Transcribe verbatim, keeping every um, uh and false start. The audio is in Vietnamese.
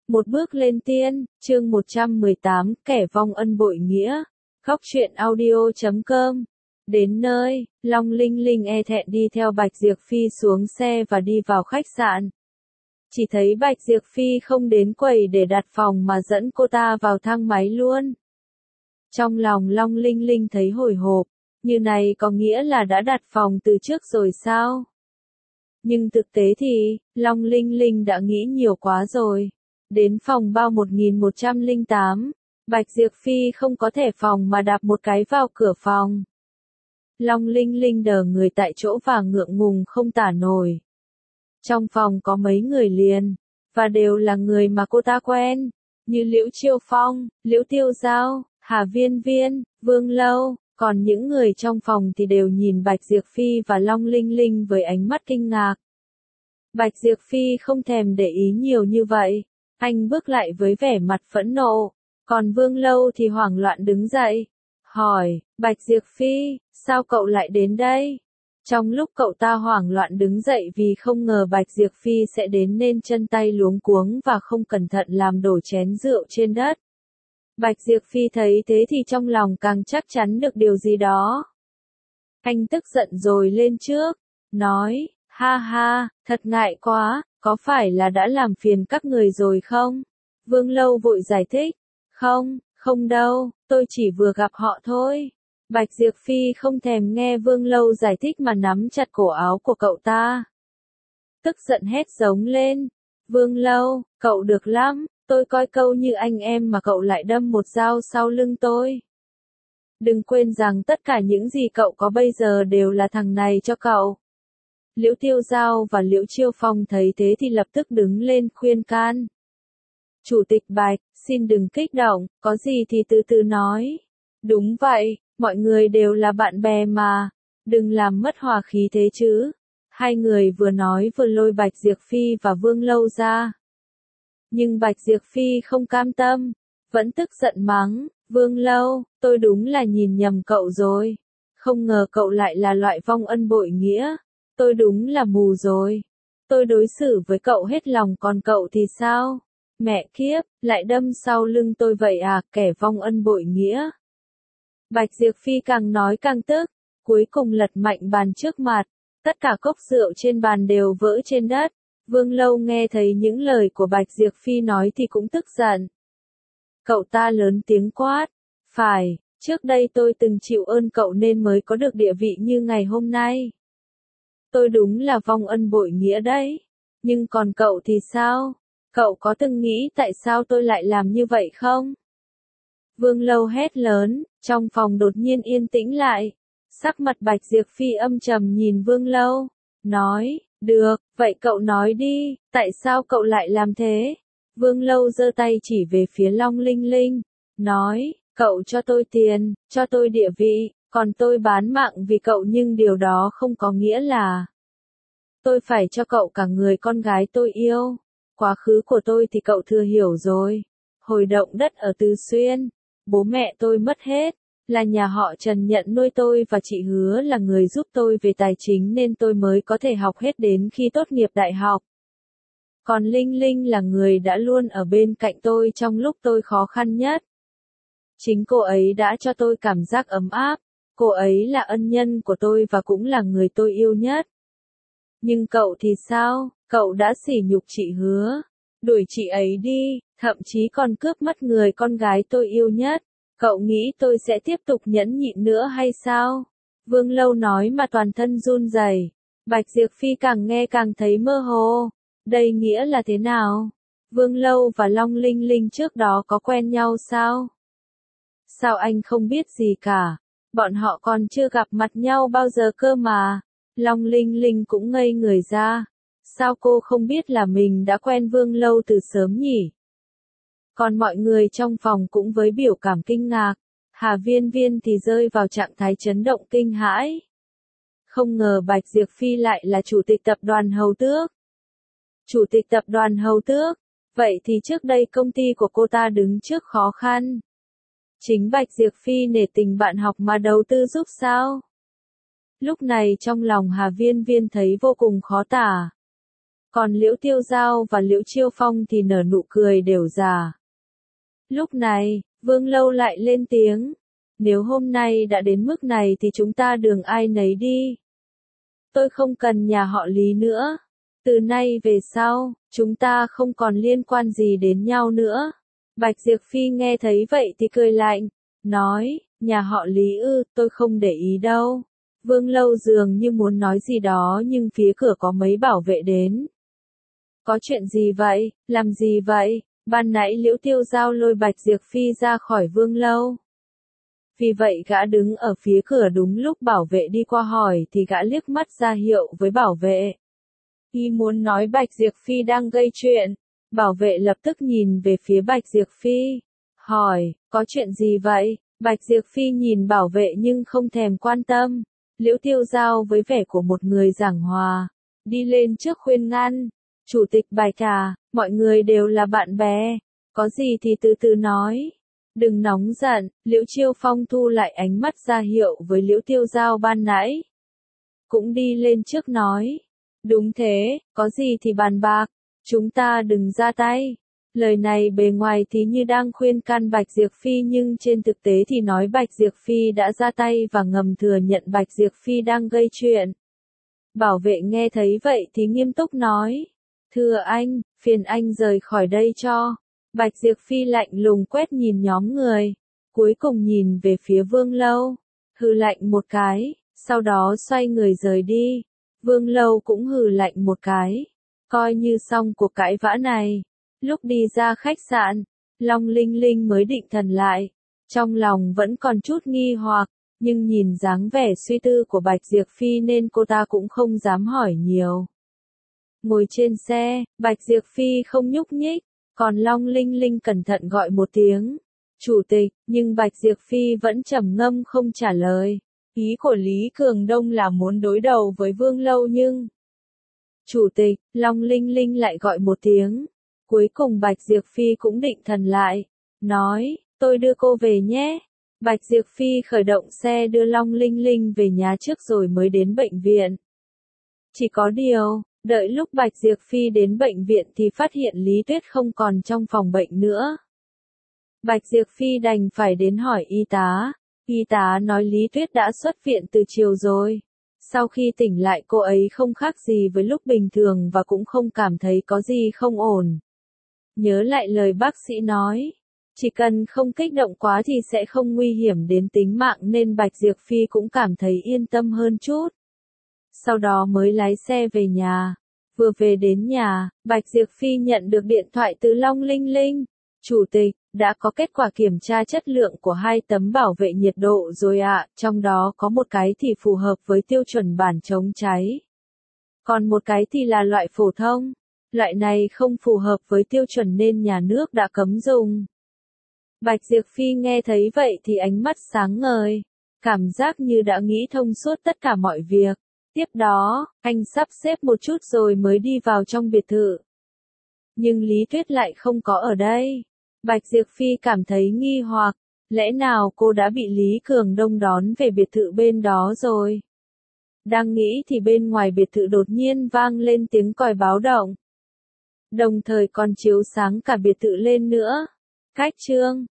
Một bước lên tiên, chương một trăm mười tám, kẻ vong ân bội nghĩa. Góc truyện audio chấm com. Đến nơi, Long Linh Linh e thẹn đi theo Bạch Diệp Phi xuống xe và đi vào khách sạn. Chỉ thấy Bạch Diệp Phi không đến quầy để đặt phòng mà dẫn cô ta vào thang máy luôn. Trong lòng Long Linh Linh thấy hồi hộp, như này có nghĩa là đã đặt phòng từ trước rồi sao? Nhưng thực tế thì, Long Linh Linh đã nghĩ nhiều quá rồi. Đến phòng bao một nghìn một trăm lẻ tám, Bạch Diệp Phi không có thẻ phòng mà đạp một cái vào cửa phòng. Long Linh Linh đờ người tại chỗ và ngượng ngùng không tả nổi. Trong phòng có mấy người liền, và đều là người mà cô ta quen, như Liễu Chiêu Phong, Liễu Tiêu Giao, Hà Viên Viên, Vương Lâu, còn những người trong phòng thì đều nhìn Bạch Diệp Phi và Long Linh Linh với ánh mắt kinh ngạc. Bạch Diệp Phi không thèm để ý nhiều như vậy. Anh bước lại với vẻ mặt phẫn nộ, còn Vương Lâu thì hoảng loạn đứng dậy, hỏi, Bạch Diệp Phi, sao cậu lại đến đây? Trong lúc cậu ta hoảng loạn đứng dậy vì không ngờ Bạch Diệp Phi sẽ đến nên chân tay luống cuống và không cẩn thận làm đổ chén rượu trên đất. Bạch Diệp Phi thấy thế thì trong lòng càng chắc chắn được điều gì đó. Anh tức giận rồi lên trước, nói, ha ha, thật ngại quá. Có phải là đã làm phiền các người rồi không? Vương Lâu vội giải thích. Không, không đâu, tôi chỉ vừa gặp họ thôi. Bạch Diệp Phi không thèm nghe Vương Lâu giải thích mà nắm chặt cổ áo của cậu ta. Tức giận hét giống lên. Vương Lâu, cậu được lắm, tôi coi câu như anh em mà cậu lại đâm một dao sau lưng tôi. Đừng quên rằng tất cả những gì cậu có bây giờ đều là thằng này cho cậu. Liễu Tiêu Giao và Liễu Chiêu Phong thấy thế thì lập tức đứng lên khuyên can. Chủ tịch Bạch, xin đừng kích động, có gì thì từ từ nói. Đúng vậy, mọi người đều là bạn bè mà, đừng làm mất hòa khí thế chứ. Hai người vừa nói vừa lôi Bạch Diệp Phi và Vương Lâu ra. Nhưng Bạch Diệp Phi không cam tâm, vẫn tức giận mắng, Vương Lâu, tôi đúng là nhìn nhầm cậu rồi. Không ngờ cậu lại là loại vong ân bội nghĩa. Tôi đúng là mù rồi. Tôi đối xử với cậu hết lòng còn cậu thì sao? Mẹ kiếp, lại đâm sau lưng tôi vậy à, kẻ vong ân bội nghĩa. Bạch Diệp Phi càng nói càng tức, cuối cùng lật mạnh bàn trước mặt. Tất cả cốc rượu trên bàn đều vỡ trên đất. Vương Lâu nghe thấy những lời của Bạch Diệp Phi nói thì cũng tức giận. Cậu ta lớn tiếng quát. Phải, trước đây tôi từng chịu ơn cậu nên mới có được địa vị như ngày hôm nay. Tôi đúng là vong ân bội nghĩa đấy. Nhưng còn cậu thì sao? Cậu có từng nghĩ tại sao tôi lại làm như vậy không? Vương Lâu hét lớn, trong phòng đột nhiên yên tĩnh lại. Sắc mặt Bạch Diệp Phi âm trầm nhìn Vương Lâu. Nói, được, vậy cậu nói đi, tại sao cậu lại làm thế? Vương Lâu giơ tay chỉ về phía Long Linh Linh. Nói, cậu cho tôi tiền, cho tôi địa vị. Còn tôi bán mạng vì cậu nhưng điều đó không có nghĩa là tôi phải cho cậu cả người con gái tôi yêu. Quá khứ của tôi thì cậu thừa hiểu rồi. Hồi động đất ở Từ Xuyên, bố mẹ tôi mất hết, là nhà họ Trần nhận nuôi tôi và chị Hứa là người giúp tôi về tài chính nên tôi mới có thể học hết đến khi tốt nghiệp đại học. Còn Linh Linh là người đã luôn ở bên cạnh tôi trong lúc tôi khó khăn nhất. Chính cô ấy đã cho tôi cảm giác ấm áp. Cô ấy là ân nhân của tôi và cũng là người tôi yêu nhất. Nhưng cậu thì sao? Cậu đã sỉ nhục chị Hứa, đuổi chị ấy đi, thậm chí còn cướp mất người con gái tôi yêu nhất. Cậu nghĩ tôi sẽ tiếp tục nhẫn nhịn nữa hay sao? Vương Lâu nói mà toàn thân run rẩy. Bạch Diệp Phi càng nghe càng thấy mơ hồ. Đây nghĩa là thế nào? Vương Lâu và Long Linh Linh trước đó có quen nhau sao? Sao anh không biết gì cả? Bọn họ còn chưa gặp mặt nhau bao giờ cơ mà. Long Linh Linh cũng ngây người ra. Sao cô không biết là mình đã quen Vương Lâu từ sớm nhỉ? Còn mọi người trong phòng cũng với biểu cảm kinh ngạc. Hà Viên Viên thì rơi vào trạng thái chấn động kinh hãi. Không ngờ Bạch Diệp Phi lại là chủ tịch tập đoàn Hầu Tước. Chủ tịch tập đoàn Hầu Tước? Vậy thì trước đây công ty của cô ta đứng trước khó khăn. Chính Bạch Diệp Phi nể tình bạn học mà đầu tư giúp sao? Lúc này trong lòng Hà Viên Viên thấy vô cùng khó tả. Còn Liễu Tiêu Giao và Liễu Chiêu Phong thì nở nụ cười đều già. Lúc này, Vương Lâu lại lên tiếng. Nếu hôm nay đã đến mức này thì chúng ta đường ai nấy đi. Tôi không cần nhà họ Lý nữa. Từ nay về sau, chúng ta không còn liên quan gì đến nhau nữa. Bạch Diệp Phi nghe thấy vậy thì cười lạnh, nói, nhà họ Lý ư, tôi không để ý đâu. Vương Lâu dường như muốn nói gì đó nhưng phía cửa có mấy bảo vệ đến. Có chuyện gì vậy, làm gì vậy? Ban nãy Liễu Tiêu Giao lôi Bạch Diệp Phi ra khỏi Vương Lâu. Vì vậy gã đứng ở phía cửa đúng lúc bảo vệ đi qua hỏi thì gã liếc mắt ra hiệu với bảo vệ. Y muốn nói Bạch Diệp Phi đang gây chuyện. Bảo vệ lập tức nhìn về phía Bạch Diệp Phi. Hỏi, có chuyện gì vậy? Bạch Diệp Phi nhìn bảo vệ nhưng không thèm quan tâm. Liễu Tiêu Giao với vẻ của một người giảng hòa. Đi lên trước khuyên ngăn. Chủ tịch Bạch à, mọi người đều là bạn bè. Có gì thì từ từ nói. Đừng nóng giận, Liễu Chiêu Phong thu lại ánh mắt ra hiệu với Liễu Tiêu Giao ban nãy. Cũng đi lên trước nói. Đúng thế, có gì thì bàn bạc. Chúng ta đừng ra tay. Lời này bề ngoài thì như đang khuyên can Bạch Diệp Phi nhưng trên thực tế thì nói Bạch Diệp Phi đã ra tay và ngầm thừa nhận Bạch Diệp Phi đang gây chuyện. Bảo vệ nghe thấy vậy thì nghiêm túc nói. Thưa anh, phiền anh rời khỏi đây cho. Bạch Diệp Phi lạnh lùng quét nhìn nhóm người. Cuối cùng nhìn về phía Vương Lâu. Hừ lạnh một cái, sau đó xoay người rời đi. Vương Lâu cũng hừ lạnh một cái. Coi như xong cuộc cãi vã này. Lúc đi ra khách sạn, Long Linh Linh mới định thần lại. Trong lòng vẫn còn chút nghi hoặc, nhưng nhìn dáng vẻ suy tư của Bạch Diệp Phi nên cô ta cũng không dám hỏi nhiều. Ngồi trên xe, Bạch Diệp Phi không nhúc nhích, còn Long Linh Linh cẩn thận gọi một tiếng. Chủ tịch, nhưng Bạch Diệp Phi vẫn trầm ngâm không trả lời. Ý của Lý Cường Đông là muốn đối đầu với Vương Lâu nhưng... Chủ tịch, Long Linh Linh lại gọi một tiếng. Cuối cùng Bạch Diệp Phi cũng định thần lại. Nói, tôi đưa cô về nhé. Bạch Diệp Phi khởi động xe đưa Long Linh Linh về nhà trước rồi mới đến bệnh viện. Chỉ có điều, đợi lúc Bạch Diệp Phi đến bệnh viện thì phát hiện Lý Tuyết không còn trong phòng bệnh nữa. Bạch Diệp Phi đành phải đến hỏi y tá. Y tá nói Lý Tuyết đã xuất viện từ chiều rồi. Sau khi tỉnh lại cô ấy không khác gì với lúc bình thường và cũng không cảm thấy có gì không ổn. Nhớ lại lời bác sĩ nói, chỉ cần không kích động quá thì sẽ không nguy hiểm đến tính mạng nên Bạch Diệp Phi cũng cảm thấy yên tâm hơn chút. Sau đó mới lái xe về nhà. Vừa về đến nhà, Bạch Diệp Phi nhận được điện thoại từ Long Linh Linh. Chủ tịch, đã có kết quả kiểm tra chất lượng của hai tấm bảo vệ nhiệt độ rồi ạ, trong đó có một cái thì phù hợp với tiêu chuẩn bản chống cháy. Còn một cái thì là loại phổ thông. Loại này không phù hợp với tiêu chuẩn nên nhà nước đã cấm dùng. Bạch Diệp Phi nghe thấy vậy thì ánh mắt sáng ngời. Cảm giác như đã nghĩ thông suốt tất cả mọi việc. Tiếp đó, anh sắp xếp một chút rồi mới đi vào trong biệt thự. Nhưng Lý Tuyết lại không có ở đây. Bạch Diệp Phi cảm thấy nghi hoặc, lẽ nào cô đã bị Lý Cường Đông đón về biệt thự bên đó rồi? Đang nghĩ thì bên ngoài biệt thự đột nhiên vang lên tiếng còi báo động. Đồng thời còn chiếu sáng cả biệt thự lên nữa. Cách chương